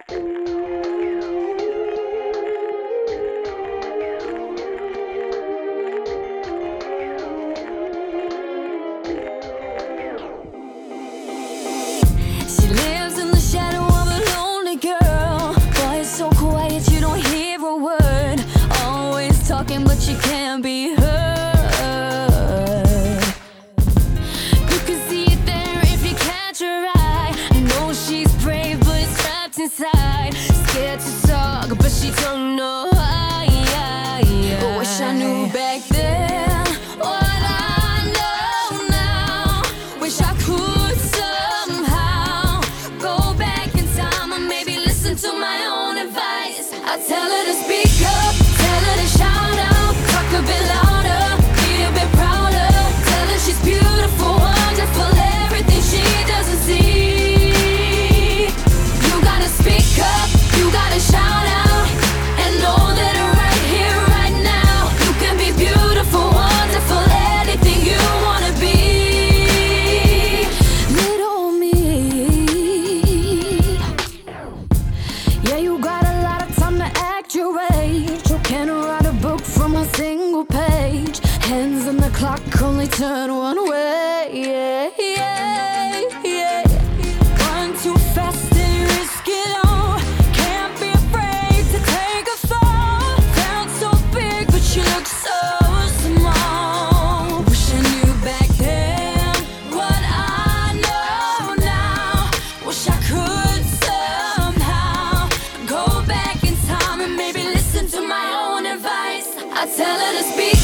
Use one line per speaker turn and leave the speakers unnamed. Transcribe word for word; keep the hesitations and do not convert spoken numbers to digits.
She lives in the shadow of a lonely girl. Boy, it's so quiet, you don't hear a word. Always talking, but you can't be heard. You can see it there if you catch her eye. I know she's brave, but it's trapped inside. Scared to talk, but she don't know why. But wish I knew back then what I know now. Wish I could somehow go back in time and maybe listen to my own advice. I tell her to speak up, tell her to shout out, talk a bit louder, be a bit prouder. Tell her she's beautiful, wonderful, everything she doesn't see. You gotta speak up, you gotta shout out, and know that right here, right now, you can be beautiful, wonderful, anything you wanna be. Little me. Yeah, you got a lot of time to act your age. You can't write a book from a single page. Hands on the clock only turn one way. Yeah, yeah, yeah. Run too fast and risk it all. Can't be afraid to take a fall. Sound so big, but you look so small. Wish I knew back then what I know now. Wish I could somehow go back in time and maybe listen to my own advice. I tell her to speak